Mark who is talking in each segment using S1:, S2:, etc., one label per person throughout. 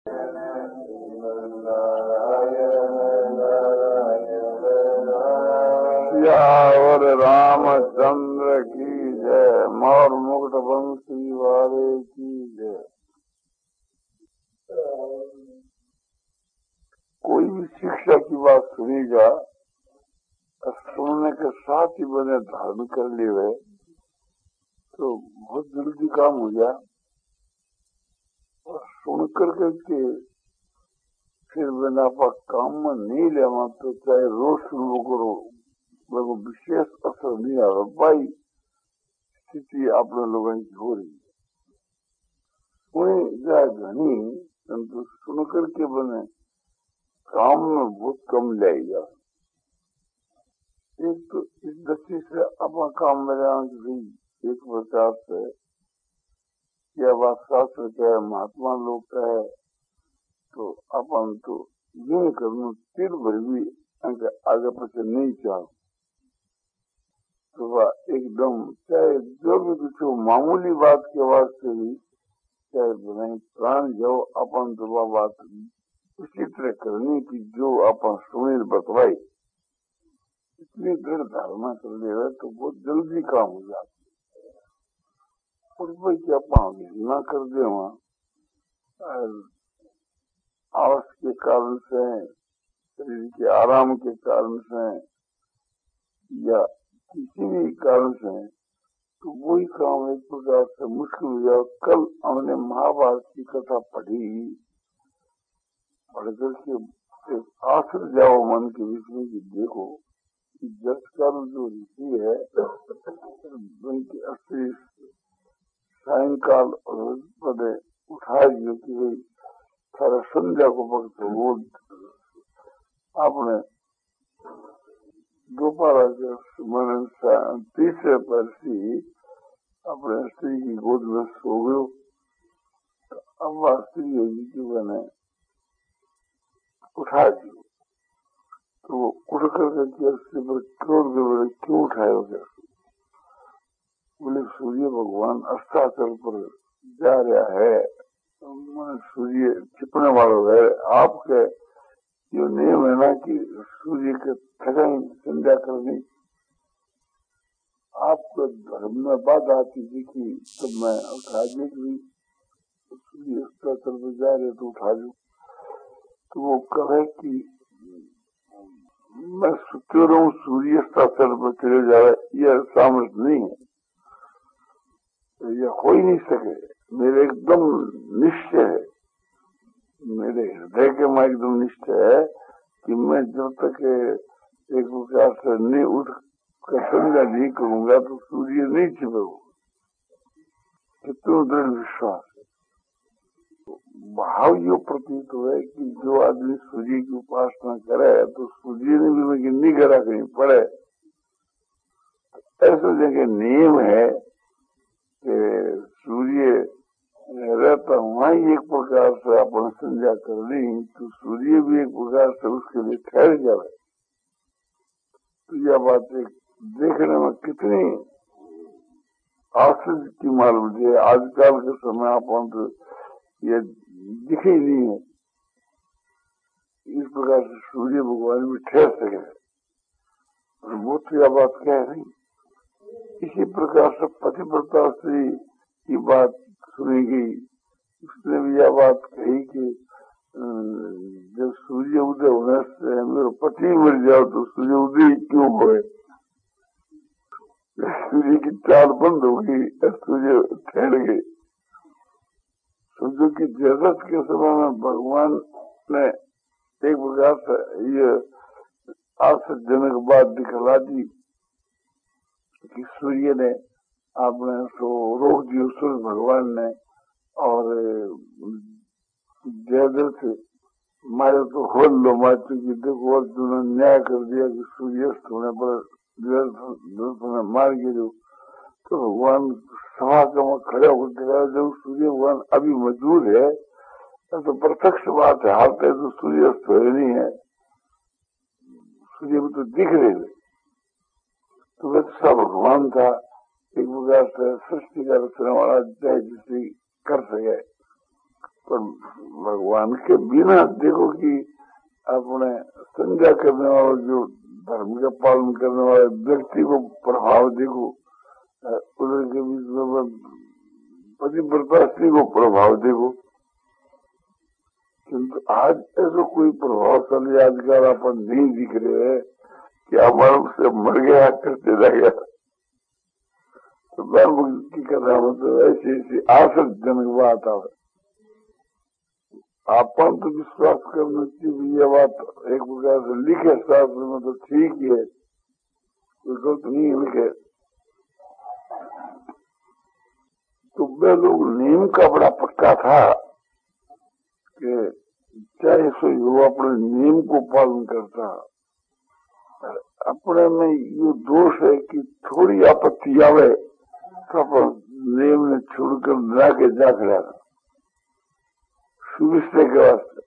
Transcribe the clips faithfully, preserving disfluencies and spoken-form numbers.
S1: सियावर रामचंद्र की जय। मोर मुकुट बंसी वाले की जय। कोई भी शिक्षा की बात सुनेगा, सुनने के साथ ही बने धारण कर लिए तो बहुत जल्दी काम हो जाए। और सुन कर के फिर बिना आप काम में नहीं लेवा तो चाहे रोज सुनो करो, वो विशेष असर नहीं आ रहा। भाई स्थिति अपने लोगों की हो रही है। सुने जाए घनी परंतु सुन करके बने काम में बहुत कम जाएगा। एक तो इस दृष्टि से अपना काम में भी एक प्रकार से यह बात शास्त्र का है, महात्मा लोग का है, तो अपन तो ये करना तीर भर भी आगे पीछे नहीं चाह तो वह एकदम चाहे जो भी कुछ मामूली बात के वास्ते भी चाहे बनाई प्राण जाओ, अपन तो वह बात उसी तरह करने की जो अपन सुनील बतवाई इतनी दृढ़ धारणा कर ले तो बहुत जल्दी काम हो जाता। और भाई क्या पाओगे ना कर दे वहाँ आवास के कारण से, शरीर के आराम के कारण से या किसी भी कारण से, तो वही काम एक प्रकार से मुश्किल हो जाए। कल हमने महाभारत की कथा पढ़ी, पढ़कर के एक आश्र जाओ मन के बीच में कि देखो कि जस काल जो ऋषि है उनकी अस्त्री सायंकाल और उठाए जो कि भाई सारा संध्या को वक्त वो आपने दोपहर के मन तीसरे परसी अपने स्त्री की गोद में सो गयो। तो अब वह स्त्री होगी कि मैंने उठा दियो, तो वो उठ करके स्त्री पर क्रोध के क्यों उठाए हो गया? बोले सूर्य भगवान अस्ताचल पर जा रहा है, सूर्य छिपने वाला है। आपके जो नियम है ना कि सूर्य के ठगाई संध्या करनी, आपको धर्म में बात आती थी कि तब मैं उठा दी कि सूर्य अस्ताचल पर जा रहे तो उठा लू। तो वो कहे कि मैं सुते रहूं, सूर्य अस्ताचल पर चले जा रहा, यह सामर्थ्य नहीं है, यह हो ही नहीं सके। मेरे एकदम निश्चय है, मेरे हृदय के में एकदम निश्चय है कि मैं जब तक एक प्रकार से नहीं उठ कर संध्या नहीं करूंगा तो सूर्य नहीं छिपेगा। कितना दृढ़ विश्वास है। तो भाव यो प्रतीत हुआ कि जो आदमी सूर्य की उपासना करे तो सूर्य ने भी मैं नहीं करा कहीं पड़े। ऐसा जगह नियम है कि सूर्य रहता वहीं एक प्रकार से अपन संध्या कर ली तो सूर्य भी एक प्रकार से उसके लिए ठहर जाए। तो यह बात एक देखने में कितनी आश्चर्य की मालूम है। आजकल के समय अपन तो ये दिख ही नहीं है इस प्रकार से सूर्य भगवान भी ठहर सके। वो तो यह बात कह रही। इसी प्रकार से पतिव्रता स्त्री की बात सुनी गई, उसने भी यह बात कही कि जब सूर्य उदय होने से मेरे पति मर जाओ तो सूर्य उदय क्यों होए? सूर्य की चाल बंद हो गई, सूर्य ठहर गए। समझो कि जगत के समय में भगवान ने एक प्रकार से ये आश्चर्यजनक बात दिखला दी कि सूर्य ने आपने सो रोक दियो, सूर्य भगवान ने, और जयद्रथ से मारे तो होल लो माचू की देखो अर्जुन ने न्याय कर दिया कि सूर्यास्त होने पर जयद्रथ ने मार गिरो। तो भगवान सभा में खड़े होकर दिखाया जब सूर्य भगवान अभी मौजूद है तो प्रत्यक्ष बात है, हालते तो सूर्यास्त हो नहीं है, सूर्य में तो दिख रहे थे। तो वह सब भगवान था, एक प्रकार से सृष्टि का रचने वाला जय जिसे कर सके। पर भगवान के बिना देखो कि अपने संज्ञा करने वाला जो धर्म का पालन करने वाले व्यक्ति को प्रभाव देखो, उधर के बीच में पतिव्रता स्त्री को प्रभाव देखो। किंतु आज ऐसा कोई प्रभावशाली आजकल अपन नहीं दिख रहे हैं कि हमारे से मर गया करते रह गया। तो की कथा मतलब ऐसी ऐसी आश्चर्यजनक बात है। अपन तो विश्वास करना चाहिए, ये बात एक प्रकार से लिखे शास्त्र में तो ठीक ही है, कोई गलत नहीं लिखे। तो वे लोग नियम का बड़ा पक्का था कि चाहे सो वो अपने नियम को पालन करता। अपने में ये दोष है कि थोड़ी आपत्ति आवे तो अपन नियम ने छोड़कर ना के जा खड़ा सुविस्ते के वास्ते।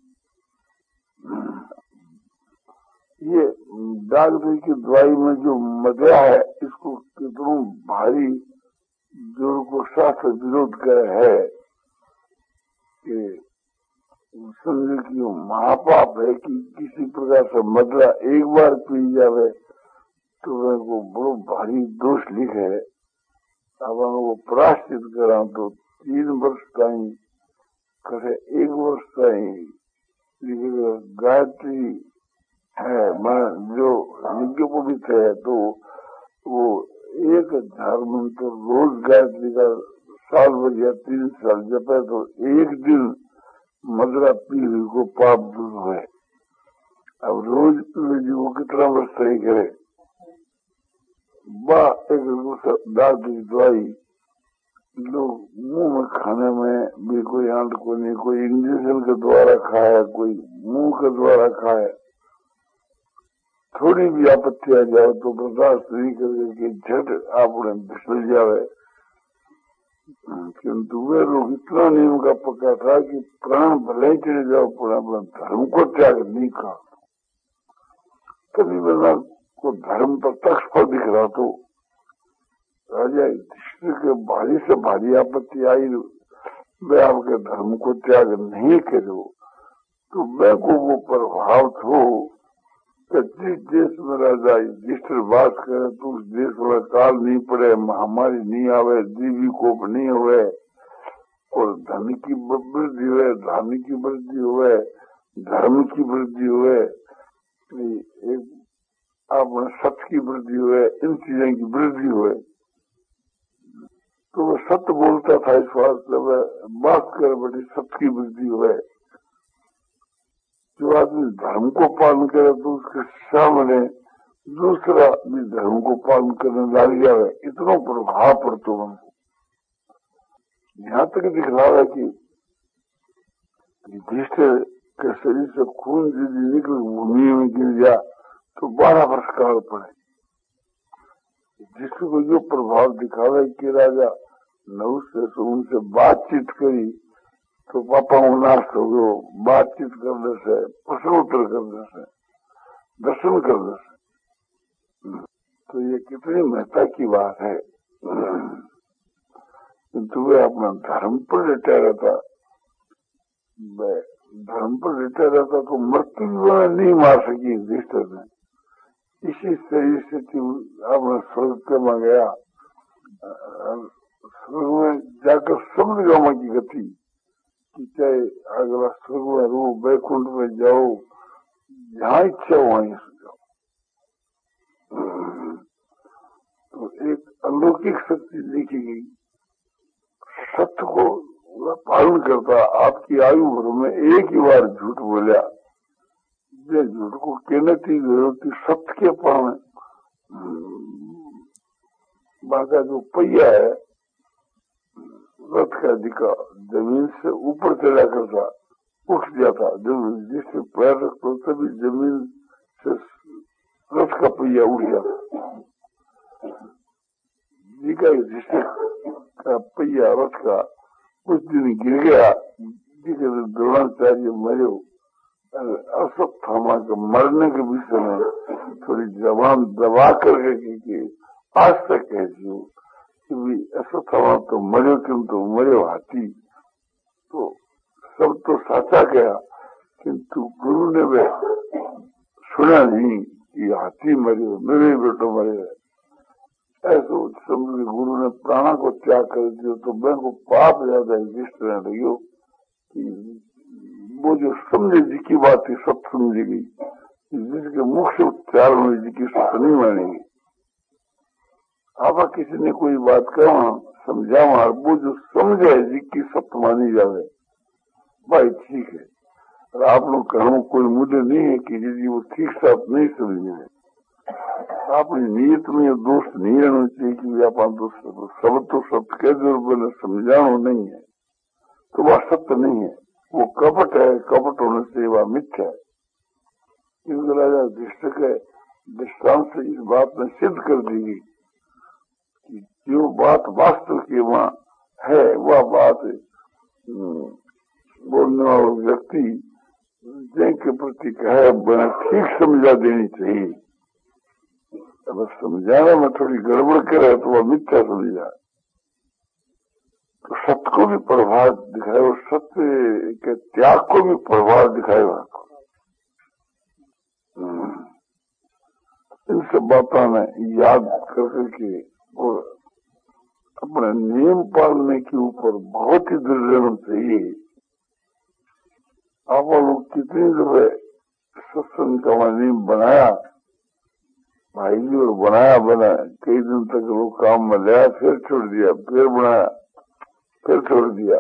S1: ये डॉक्टर की दवाई में जो मजा है, इसको कितना भारी जो को शास्त्र विरोध करे है कि समझे कि वो महापाप है कि किसी प्रकार से मदरा एक बार पी जावे तो वे को बड़ो भारी दोष लिखे है। अब वो प्राश्चित करा तो तीन वर्ष ताई करे, एक वर्ष ताई लिखे गायत्री है जो यज्ञ पवित्र है, तो वो एक हजार मंत्र रोज गायत्री का साल भर या तीन साल जपे तो एक दिन मदरा पी हुई को पाप दूर हुए। अब रोज जी वो कितना वर्ष सही करे। बा एक दाद की दवाई लोग मुंह में खाने में भी कोई आंट को नहीं, कोई इंजेक्शन के द्वारा खाए, कोई मुंह के द्वारा खाए। थोड़ी भी आपत्ति आ जाए तो बर्दाश्त नहीं करके झट आपने फिसल जावे। किंतु वे लोग इतना नियम का पक्का था कि प्राण भले चले जाओ पर अपना धर्म को त्याग नहीं कहा। कभी बना को धर्म पर तख्त पर दिख रहा तो राजा युधिष्ठिर के भारी से भारी आपत्ति आई, वे आपके धर्म को त्याग नहीं करो। तो मैं को वो प्रभाव थो जिस देश में राजा युधिष्ठिर वास करे तो उस देश वाला काल नहीं पड़े, महामारी नहीं आवे, दीवी कोप नहीं हुए और धन की वृद्धि हुए, धार्मिक की वृद्धि हुए, धर्म की वृद्धि हुए, एक अपने सत्य की वृद्धि हुए, इन चीजों की वृद्धि हुए। तो वह सत्य बोलता था, इस वास्ते वह बात कर बड़ी सत्य की वृद्धि हुए। जो आदमी धर्म को पालन करे तो उसके सामने दूसरा भी धर्म को पालन करने लग जाए, इतना प्रभाव पड़ता उनको। यहाँ तक दिखला रहा कि युधिष्ठिर के शरीर से खून यदि निकल भूमि में गिर जा तो बारह वर्ष काल पड़े। जिसको जो प्रभाव दिखावे कि राजा नौ से उनसे बातचीत करी तो पापा नाश हो गयो, बातचीत करने से, प्रश्नोत्तर करने से, दर्शन करने से। तो ये कितनी महत्ता की बात है। किंतु वे अपना धर्म पर लेटा रहता, धर्म पर लेटा रहता तो मृत्यु नहीं मार सकी युधिष्ठिर ने। इसी शरीर से अपने स्वर्ग में गया, स्वर्ग में जाकर समझ गया की गति कि चाहे अगला स्वर्ग में रो, बैकुंठ में जाओ, जहाँ इच्छा वहीं जाओ। तो एक अलौकिक शक्ति देखी गई, सत्य को पालन करता। आपकी आयु भर में एक ही बार झूठ बोलिया, जे झूठ को कहने की जरूरत सत्य के पाने बाका जो पहिया है रथ का दिखा जमीन से ऊपर चला करता, उठ जाता। जब जिससे पैर रखता तभी जमीन से रथ का पहिया उठ जाता। जी का जिससे का पहिया रथ का कुछ दिन गिर गया, जी के द्रोणाचार्य मरे। अश्वत्थामा के मरने के विषय में थोड़ी जबान दबा करके कि आज तक कहती हूँ कि अश्वत्थामा तो मरे, किंतु मरे हाथी। तो सब तो साचा गया, किंतु गुरु ने वे सुना नहीं कि हाथी मरे, मेरे बेटो मरे। ऐसे समझ गुरु ने प्राणा को त्याग कर दिया तो मैं को पाप ज्यादा जिस तरह रही कि वो जो समझे जी की बात थी सब समझी गई, जिसके मुख से उच्चारण हुई जी की सब नहीं मानेगी। आप किसी ने कोई बात कहा समझावा, वो जो समझे जी की सब मानी जावे, भाई ठीक है। और आप लोग कहूँ कोई मुद्दे नहीं है कि जी वो ठीक से आप नहीं समझे, अपनी नीयत में दोष नहीं रहना चाहिए कि आप सब तो सत्य के जो समझाना नहीं है तो वह सत्य नहीं है, वो कपट है। कपट होने से वह मिथ्या है। इस राजा दृष्ट के दृष्टांत से इस बात में सिद्ध कर दी गई कि जो बात वास्तव की वहाँ है वह बात बोलने वाला व्यक्ति जिनके प्रति कहे बना ठीक समझा देनी चाहिए। अगर समझाने में थोड़ी गड़बड़ करे तो वह मिथ्या समझा, तो सत्य को भी प्रभाव दिखाए और सत्य के त्याग को भी प्रभाव दिखाए। इन सब बातों में याद कर करके और अपने नियम पालने के ऊपर बहुत ही दृढ़ रहना चाहिए। आप लोग कितनी दफे सत्संग का नियम बनाया भाई जी, और बनाया बनाया कई दिन तक लोग काम में लिया, फिर छोड़ दिया, फिर बनाया, फिर छोड़ दिया,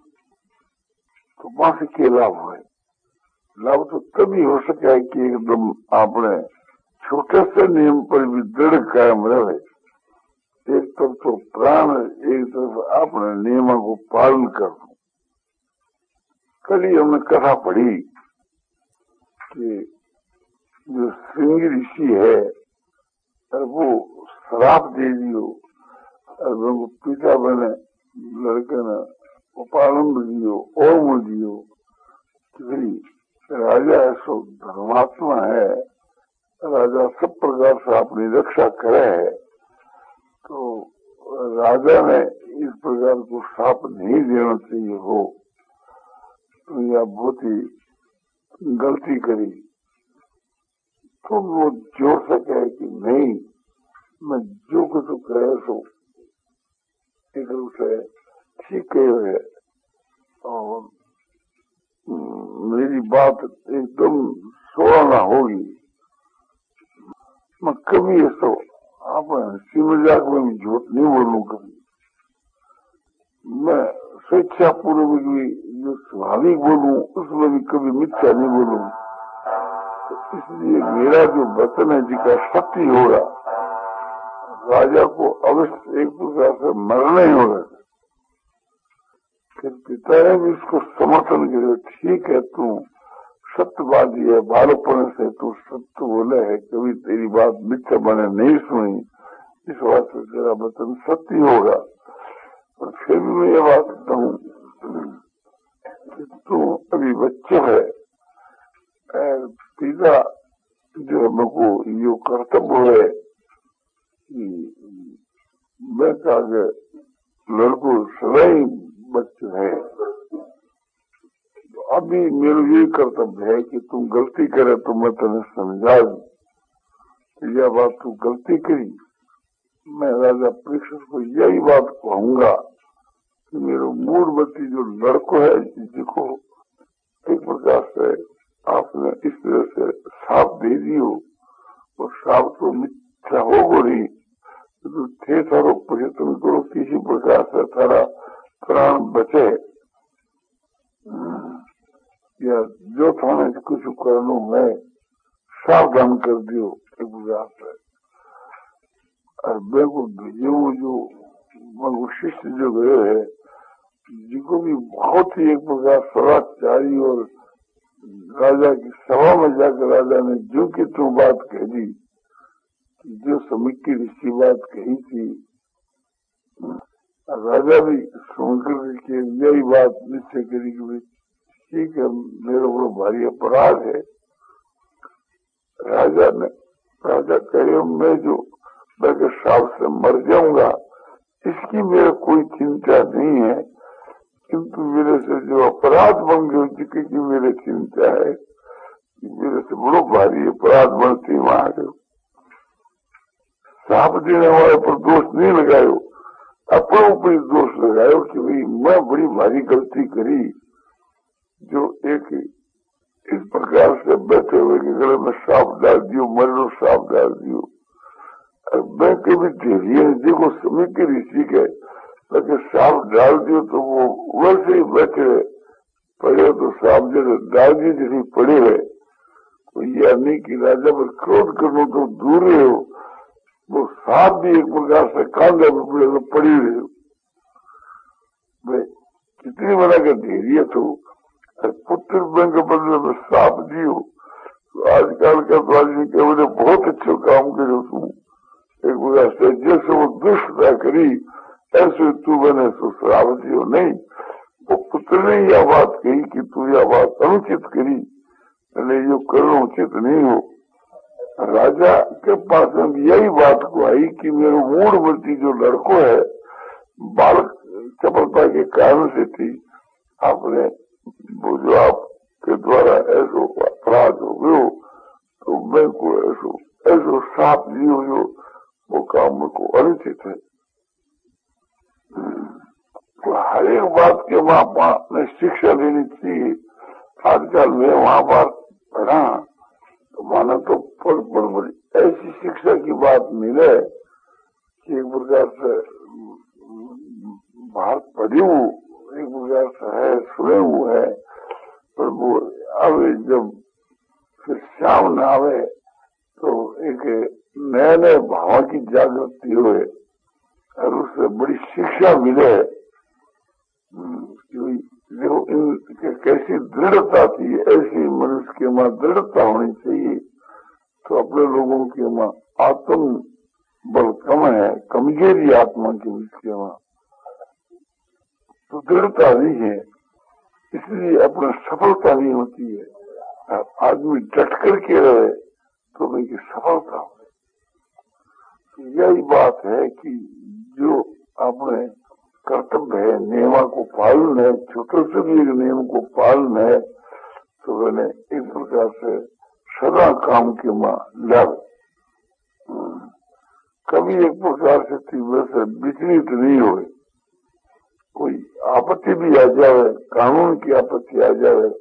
S1: तो वहां से क्या लाभ हुए? लाभ तो तभी हो सके कि एकदम आपने छोटे से नियम पर भी दृढ़ कायम रहे। एक तरफ तो प्राण, एक तरफ आपने नियमों को पालन कर। कल ही हमने कथा पढ़ी कि जो श्रृंगी ऋषि है और वो श्राप दे दियो और वो पिता बने लड़के ने उपालंब दियो ओम दियो कि राजा ऐसो धर्मात्मा है, राजा सब प्रकार से अपनी रक्षा करे है, तो राजा ने इस प्रकार को श्राप नहीं देना चाहिए हो, तो यह बहुत ही गलती करी। तो वो जोड़ सके कि नहीं, मैं जो कुछ कहे सो एक रूप से ठीक है और मेरी बात एकदम सोना होगी। मैं कभी ऐसा आप हंसी मजाक में भी झूठ नहीं बोलूं, कभी मैं स्वेच्छा पूर्वक भी जो स्वाभाविक बोलूं उसमें भी कभी मिथ्या नहीं बोलूं। तो इसलिए मेरा जो वचन है जिसका सत्य होगा, राजा को अवश्य एक प्रकार से मरना ही होगा। फिर पिता ने भी इसको समर्थन किया, ठीक है तू सत्यवादी है, बालपन से तू सत्य बोले है, कभी तेरी बात मिथ्या मैंने नहीं सुनी, इस बात से तेरा वचन सत्य होगा। और फिर भी मैं ये बात कहूँ कि तू अभी बच्चा है, पिता जो हमको यो कर्तव्य है कि मैं आगे लड़को सदाई बच्चे है, तो अभी मेरा यही कर्तव्य है कि तुम गलती करे तो मैं तुम्हें समझा दूं। यह बात तू गलती करी, मैं राजा परीक्षित को यही बात कहूंगा कि मेरे मूर्वती जो लड़को है जिसको एक प्रकार से आपने इस तरह से साफ दे दियो, और साफ तो मिथ्या हो गई, तो थे थारो प्रयत्न करो किसी प्रकार से थारा प्राण बचे, या जो थाने कुछ करनो है सावधान कर दियो एक प्रकार से। और मैं को भेजो जो मैं शिष्य जो गए है, जिनको भी बहुत ही एक प्रकार सदाचारी और राजा की सभा में जाकर राजा ने जो कि तू बात कह दी, जो समिति ऋषि बात कही थी, राजा भी सुनकर के यही बात निश्चय करी कि ठीक है मेरे बड़ा भारी अपराध है। राजा ने राजा कहे मैं जो मैं साफ से मर जाऊंगा इसकी मेरे कोई चिंता नहीं है, किंतु मेरे से जो अपराध बन गए चुके की मेरे चिंता है कि मेरे से बड़ो भारी अपराध बनते वहां गयो। साप देने वाले पर दोष नहीं लगायो, अपने ऊपर दोष लगायो कि भाई मैं बड़ी भारी गलती करी जो एक इस प्रकार से बैठे हुए के गले में सांप डाल दियो, मरो सांप डाल दियो। मैं कभी धैर्य देखो समय के ऋषि के लेकिन सांप डाल दियो तो वो वैसे ही बैठे पड़े तो सांप जैसे डाल दी जैसे पड़े है। कोई यह नहीं कि राजा पर क्रोध करना तो दूर रहे हो, वो सांप भी एक प्रकार से कांधा में पड़े तो पड़ी रहे हो। भाई कितनी बड़ा का धैर्य तो पुत्र बन के बदले में सांप दियो तो आजकल का तो आदमी के बोले बहुत अच्छे काम करो तू, एक प्रकार से जैसे वो दुष्टता करी ऐसे तू बने तो श्राप दियो। नहीं, वो पुत्र ने यह बात कही कि तू यह बात अनुचित करी, मैंने ये करना उचित नहीं हो। राजा के पास में यही बात को आई कि मेरे मूढ़मती जो लड़को है बालक चपलता के कारण से थी, आपने वो जो आपके द्वारा ऐसो अपराध हो गयो तो मैं को ऐसो ऐसो साप दियो जो वो काम को अनुचित है। तो हर एक बात के वहां पर में शिक्षा लेनी चाहिए। आजकल मैं वहां पर पढ़ा तो माना तो पर, पर, पर ऐसी शिक्षा की बात मिले कि एक प्रकार से बाहर पढ़ी हूँ, एक प्रकार से है सुने हुए है, पर वो अब जब फिर शाम न आवे तो एक नए नए भाव की जागृति हुए और उससे बड़ी शिक्षा मिले। जो इन कैसी दृढ़ता थी ऐसी मनुष्य के वहां दृढ़ता होनी चाहिए। तो अपने लोगों के वहां आत्म बल कम है, कमजोरी आत्मा के बीच के वहां तो दृढ़ता नहीं है, इसलिए अपना सफलता नहीं होती है। आदमी डट करके रहे तो उनकी सफलता हो। यही बात है कि जो अपने कर्तव्य है नियमा को पालन है, छोटे से भी एक नियम को पालन है तो मैंने इस प्रकार से सदा काम के मां लाभ कभी एक प्रकार से तीव्र से विचलित नहीं हुए। कोई आपत्ति भी आ जाए, कानून की आपत्ति आ जाए,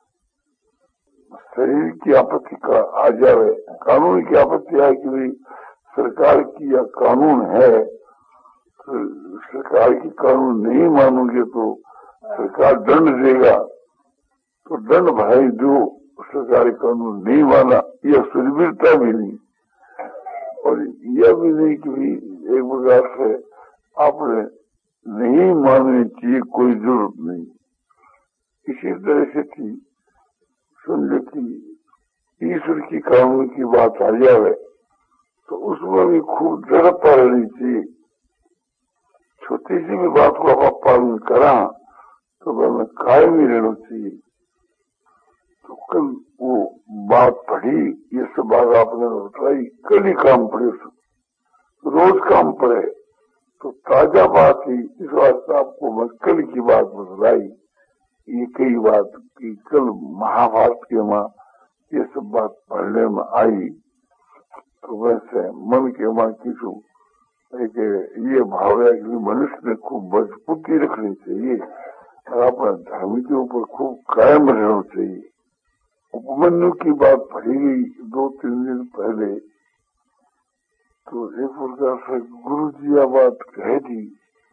S1: शरीर की आपत्ति का आ जाए, कानून की आपत्ति आए कि भाई सरकार की यह कानून है, तो सरकार की कानून नहीं मानोगे तो सरकार दंड देगा, तो दंड भाई जो सरकारी कानून नहीं माना, यह सुरवीरता भी नहीं। और यह भी नहीं कि भी एक प्रकार से आपने नहीं माननी चाहिए, कोई जरूरत नहीं। इसी तरह से थी समझो कि ईश्वर की कानून की बात आ जाए तो उसमें भी खूब दृढ़ता रहनी चाहिए। छोटी सी भी बात को आप पालन करा तो हमें कायम ही रहना चाहिए। तो कल वो बात पढ़ी, ये सब बात आपने बताई, कल ही काम पड़े, तो रोज काम पड़े तो ताजा बात ही। इस वास्ते आपको मैं कल की बात बतलाई, ये कई बात की कल महाभारत के मां ये सब बात पढ़ने में आई। तो वैसे मन के मां किसू एक ये भाव है कि मनुष्य ने खूब मजबूती रखनी चाहिए और अपने धर्म के ऊपर खूब कायम रहना चाहिए। उपमन्यु की बात पढ़ी गई दो तीन दिन पहले, तो एक प्रकार से गुरु जी यह बात कह दी,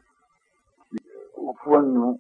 S1: उपमन्यु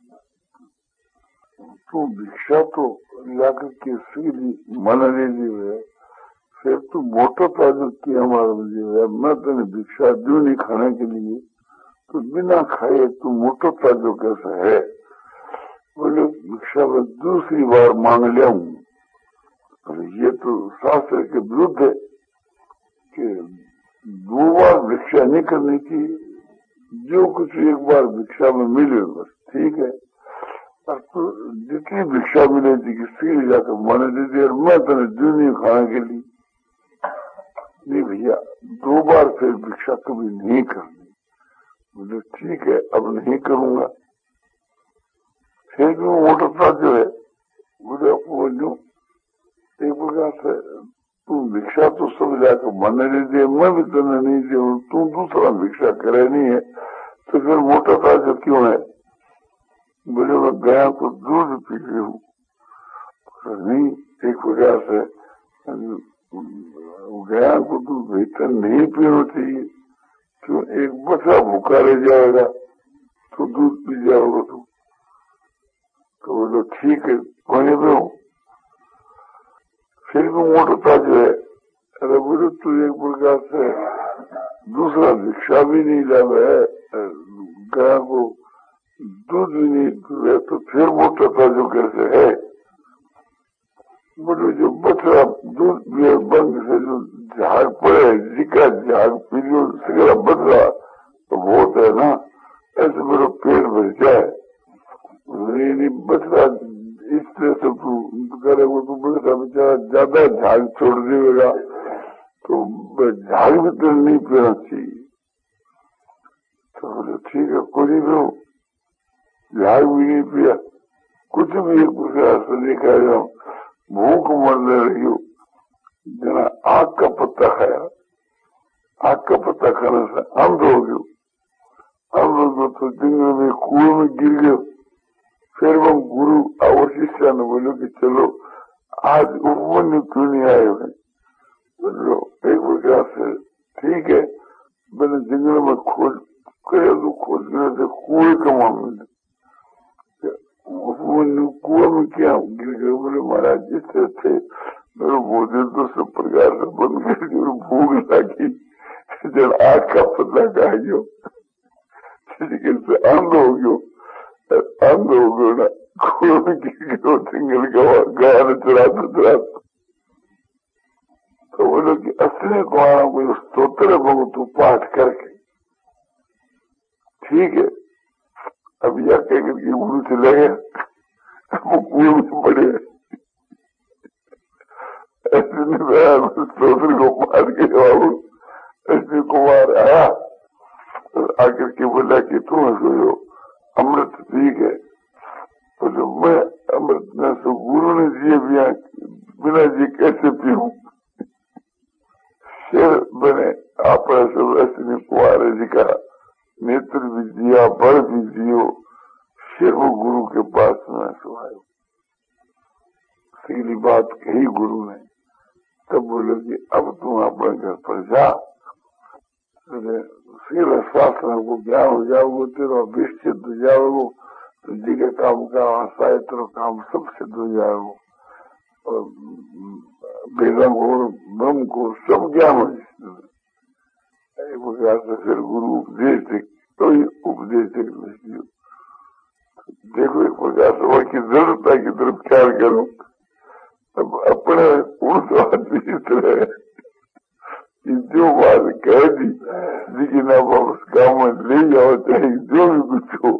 S1: तू भिक्षा तो लाकर के सीधी मन ले ली है, फिर तू मोटा ताजो किया हमारा है, मैं तेने भिक्षा दू नहीं खाने के लिए, तो बिना खाए तू मोटा ताजो कैसा है। बोले भिक्षा में दूसरी बार मांग लिया हूँ, ये तो शास्त्र के विरुद्ध है कि दो बार भिक्षा नहीं करनी चाहिए, जो कुछ एक बार भिक्षा में मिले बस ठीक है। और तो जितनी भिक्षा मिले थी कि सीधे जाकर मैंने दे दी और मैं तेने दू नहीं खाने के लिए, नहीं भैया दो बार फिर भिक्षा कभी नहीं करनी। बोले ठीक है अब नहीं करूंगा। फिर भी मोटरता जो है बोले वो एक प्रकार से तू भिक्षा तो सब जाकर मन नहीं दे, मैं भी तने नहीं दे, तू दूसरा भिक्षा करे नहीं है, तो फिर मोटरता जो क्यों है? बोले मैं गया तो दूध पी रही हूँ। नहीं, एक प्रकार से गया को तू भीतर नहीं पीना चाहिए, क्यों? एक बच्चा भूखा रह जाएगा तो दूध पी जाओगे तू। तो बोलो ठीक है, वहीं पे हूँ। फिर भी मोटरता जो है, अरे बोलो तू एक प्रकार से दूसरा भिक्षा भी नहीं लावे है, गया को दूध भी नहीं पीवे, तो फिर मोटरता जो कैसे है? बोलो जो बच्चा दूध पिए बंद से जो झाग पड़े, जिका झाग पी लो सिगरा बदला तो बहुत है ना, ऐसे मेरा पेट भर जाए, नहीं बचरा इस तरह से तू करेगा तो बचरा बेचारा ज्यादा झाग छोड़ देगा, तो झाग भी तो नहीं पीना चाहिए। तो बोले ठीक है, कोई भी हो, झाग भी नहीं पिया, कुछ भी एक प्रकार से देखा जाओ, भूख मरने रही हो, जना आग का पत्ता खाया, आग का पत्ता खाने से अंध हो गयो, अंध हो गयो तो जंगल में कुएं में गिर गयो। फिर वो गुरु और शिष्य ने बोलो कि चलो आज उपवन क्यों नहीं आए हुए? बोलो एक प्रकार से ठीक है, मैंने जंगल में खोज करे तो खोजने से कुएं का मामला, कुएं में क्या गिर गए? बोले महाराज जिस तरह थे मेरे भोजन तो सब प्रकार से बंद कर दिया, भूख लगी, जब आग का पता खा गयो, अंध हो गयो, अंध हो गयो ना, कुएं में गिर गयो, जंगल का गाय ने चुराता चुराता। तो बोलो कि असली कुआरा कोई स्तोत्र है तू पाठ करके, ठीक है, अब यह कहकर के गुरु से लगे वो कुएं में पड़े, ऐसे स्तोत्र को पाठ के जवाब ऐसे कुमार आया आकर के बोला कि तू सोचो अमृत पी गए, तो मैं अमृत न सो गुरु ने दिए बिना बिना जी कैसे पीऊं? शेर बने आप ऐसे कुमार जी का नेत्र भी दिया, बल भी दियो, फिर वो गुरु के पास में सुनायो। सीधी बात कही गुरु ने, तब बोले कि अब तुम अपने घर पर जा, फिर शास्त्र को ज्ञान हो जाओगे, तेरा विश्चित हो जाओगे, तो जी के काम का साहित्य काम सब सिद्ध हो जाएगा, और वेदों को ब्रह्म को सब ज्ञान हो जाए। एक प्रकार से फिर गुरु उपदेश दे, तो ही उपदेश दे देखो एक प्रकार से वह की जरूरत की तरफ ख्याल करो। अब अपने उस आदमी की तरह जो बात कह दी, लेकिन अब उस काम में ले जाओ, चाहे जो भी कुछ हो,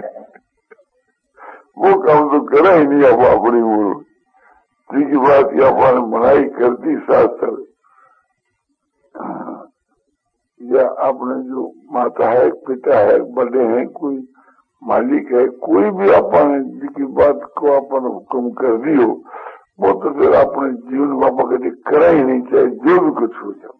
S1: वो काम तो करा ही नहीं। अब अपनी वो की बात की अपने मनाई करती साथ साथ, या अपने जो माता है, पिता है, बड़े हैं, कोई मालिक है, कोई भी अपने जिसकी बात को अपन हुक्म कर दी हो, वो तो फिर अपने जीवन में आप कभी करा ही नहीं, चाहे जो भी कुछ हो जाओ।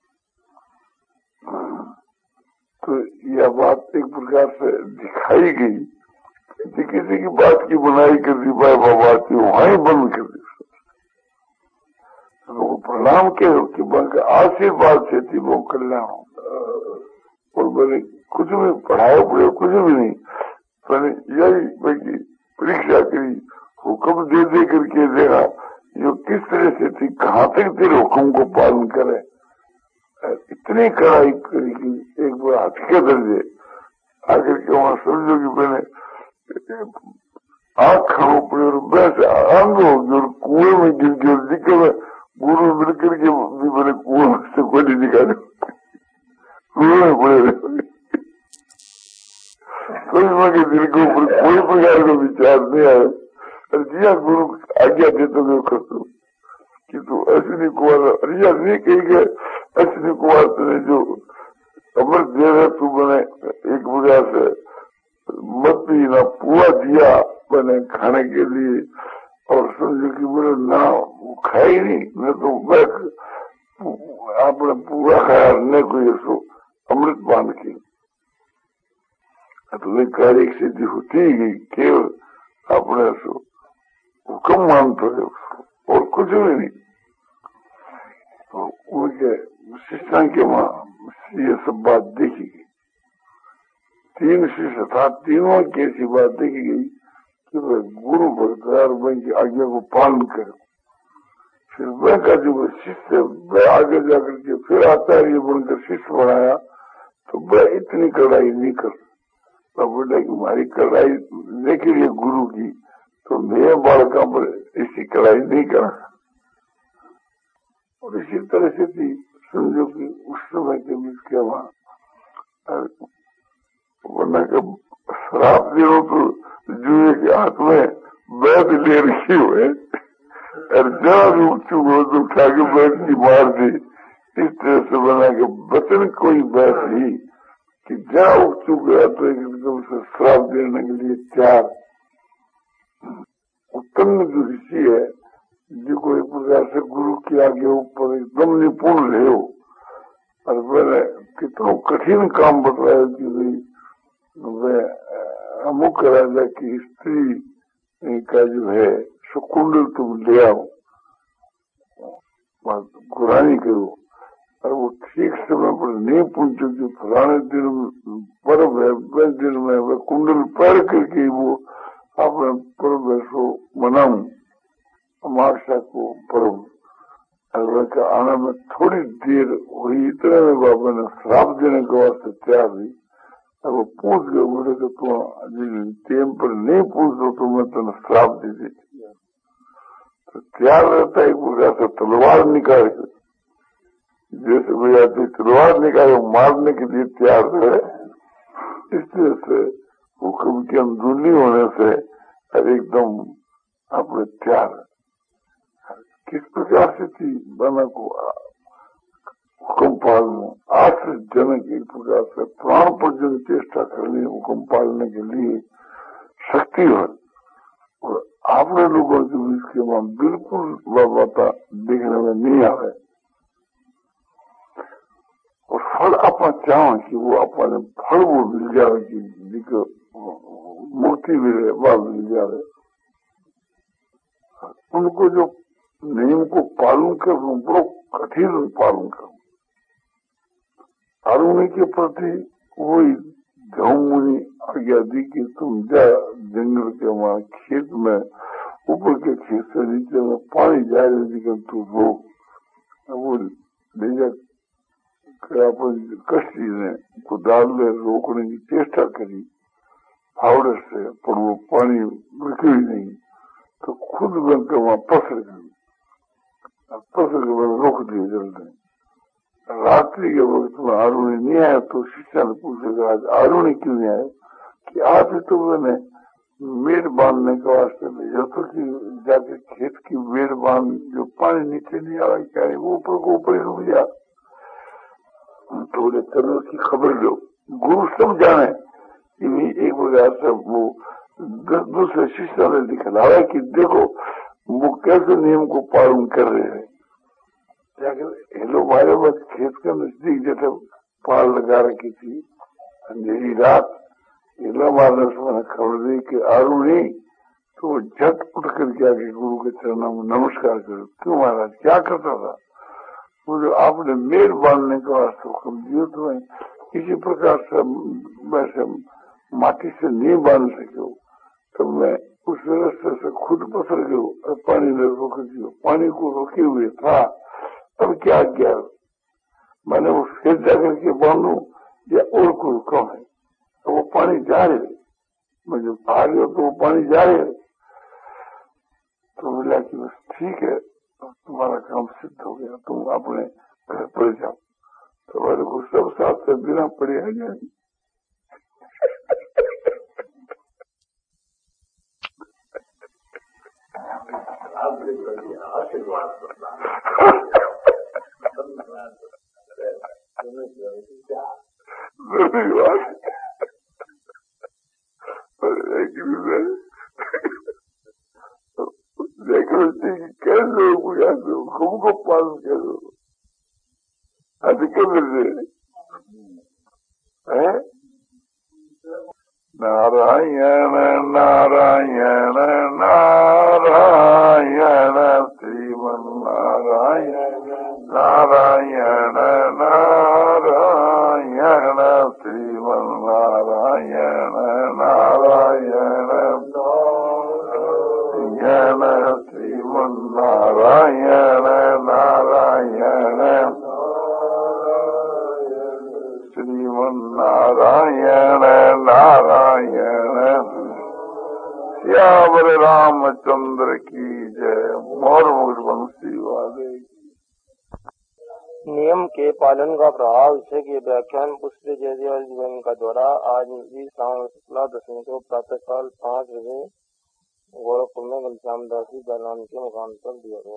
S1: तो यह बात एक प्रकार से दिखाई गई कि किसी की बात की बुनाई कर दी, भाई बाबा थी वहां बंद कर दी, तो प्रणाम के हो कि बन आशीर्वाद से थी वो कल्याण होता। और बोले कुछ भी पढ़ाए पढ़े कुछ भी नहीं, मैंने यही बल्कि परीक्षा करी, हुक्म दे दे करके देगा जो किस तरह से थी, कहाँ तक तेरे हुक्म को पालन करे, इतनी कड़ाई करी कि एक बार हटके दर्जे आकर के वहां समझो कि मैंने आँख खड़ो पड़े और वैसे अंग हो गई और कुएं में गिर गई, और जिक्र में गुरु मिलकर के भी मैंने कुएं से कोई नहीं निकाले, कुएं में पड़े कोई मगर दिल के ऊपर कोई प्रकार का विचार नहीं आया। जिया गुरु आज्ञा दे तो मैं करता कि तू अश्विनी कुमार, रिया नहीं कही गए अश्विनी कुमार तुझे जो अमृत दे रहे, तू मैंने एक प्रकार से मत पी ना पुआ दिया, बने खाने के लिए, और समझो कि बोले ना वो खाए ही नहीं, मैं तो मैं आपने पूरा खाया न कोई सो अमृत पान की, तो वे कार्य की सिद्धि होती ही गई, केवल अपने सो हुक्म मानते है उसको और कुछ भी नहीं। तो उनके शिष्य के वहां ये सब बात देखी गई, तीन शिष्य था, तीनों की ऐसी बात देखी गई कि वह गुरु भक्तदार बन की आज्ञा को पालन करे। फिर वह का जो शिष्य वह आगे जाकर के फिर आचार्य बनकर शिष्य बनाया, तो वह इतनी कड़ाई नहीं कर, तो बोला कि हमारी कड़ाई लेके लिए गुरु की, तो मेरे बालकों पर ऐसी कड़ाई नहीं करा। और इसी तरह से थी, समझो कि उस समय के बीच के वहां वरना का श्राप दिनों तो जुए के हाथ में बैठ ले रखी हुए और जहाँ भी उठू हो तो उठा के बैठ की मार दी। इस तरह से बना के बचन कोई बैठ ही कि जहाँ उठू गया तो एकदम से श्राप देने के लिए तैयार। उत्तम जो ऋषि है, जो कोई प्रकार से गुरु के आगे ऊपर एकदम निपुण रहे हो, और मैंने कितना कठिन काम बताया कि भाई वह अमुक राजा की स्त्री का जो है सुकुंडल तुम ले आओ, गुरानी करो, और वो ठीक समय पर नहीं पहुंचे जो फलाने दिन पर्व है, वह दिन में वह कुंडल पैर करके वो अपने पर्व को मनाऊ, अमावस्या को पर्व। और का आने में थोड़ी देर हुई, इतने में बाबा ने श्राप देने के वास्ते तैयार हुई। अब वो पूछ गए, बोले कि तुम टेम पर नहीं पूछ दो तो मैं तुम्हें श्राप दे देती। तो तैयार रहता है एक प्रकार से तलवार निकाल के, जैसे कोई आदमी तलवार निकाले मारने के लिए तैयार है। इस तरह से हुक्म की अंदरूनी होने से एकदम अपने तैयार। किस प्रकार से थी बना को हुक्म पालना, आश्चर्यजनक एक प्रकार से प्राण पर्यंत चेष्टा करनी हुक्म पालने के लिए शक्ति है। और आपने लोगों के बीच के वहां बिल्कुल बाबा देखने में नहीं आवे, और फल अपना चाहो कि वो अपने फल वो मिल जाए कि मुक्ति मिले, वह मिल जाए। उनको जो नियम को पालन करूं, बड़ो कठिन पालन करूं। अरुण के प्रति वही मुनि आज्ञा दी कि तुम जा जंगल के वहां खेत में, ऊपर के खेत से नीचे में पानी जा रही थी, तू रो। वो ले जा कश्ती ने को डाल में रोकने की चेष्टा करी फावड़े से, पर वो पानी रुकी नहीं, तो खुद बनकर वहां पसर गई, पसर के बाद रोक दिए जल्दी। रात्रि के वक्त में आरुणी नहीं आया, तो शिष्य ने पूछेगा आज आरुणी क्यों नहीं आया? कि आज तो मैंने मेड़ बांधने के वास्ते भेजा तो कि जाके खेत की मेड़ बांध, जो पानी नीचे नहीं आया क्या है वो ऊपर को ऊपर ही रुक गया। तो बोले चलो की खबर लो, गुरु सब जाने। एक प्रकार से वो दूसरे शिष्य ने दिखलाया कि देखो वो कैसे नियम को पालन कर रहे हैं। हेलो हमारे पास खेत के नजदीक जैसे पार लगा रखी थी, अंधेरी रात, हेलो महाराज मैंने खबर दी कि आरुणी, तो झट उठ करके आके गुरु के चरणों में नमस्कार करो। क्यों महाराज क्या करता था? मुझे आपने मेड़ बांधने का वास्ते हुक्म दिया, तो इसी प्रकार से वैसे माटी से नहीं बांध सके, तो मैं उस रास्ते से खुद पसर गयो और पानी में रोक दियो। पानी को रोके हुए था, तब क्या किया मैंने, वो फिर जाकर के बांधू या और कोई कम है, तो वो पानी जा रहे, मैं जब आ गया तो वो पानी जा रहे। तो बोला कि बस ठीक है, तुम्हारा काम सिद्ध हो गया, तुम अपने घर पर जाओ। तो मेरे को सब साथ से बिना पड़े आ जाएंगे। आशीर्वाद देव पूजा करो, खूब को पालन करो, अधिक मिल है। नारायण नारायण नारायण श्रीमन नारायण नारायण नारायण श्रीमन नारायण नारायण नारायण श्रीमन नारायण नारायण श्रीमन नारायण नारायण। श्याम रामचंद्र की जय। मोर मुकुट वंशी वाले।
S2: नियम के पालन का प्रभाव विषय के व्याख्यान पुष्प जयदेव जीवन का द्वारा आज शुक्ला दशमी को प्रातः काल पाँच बजे गोरखपुर में घनश्याम दास जी दालान के मुकाम पर दिया गया।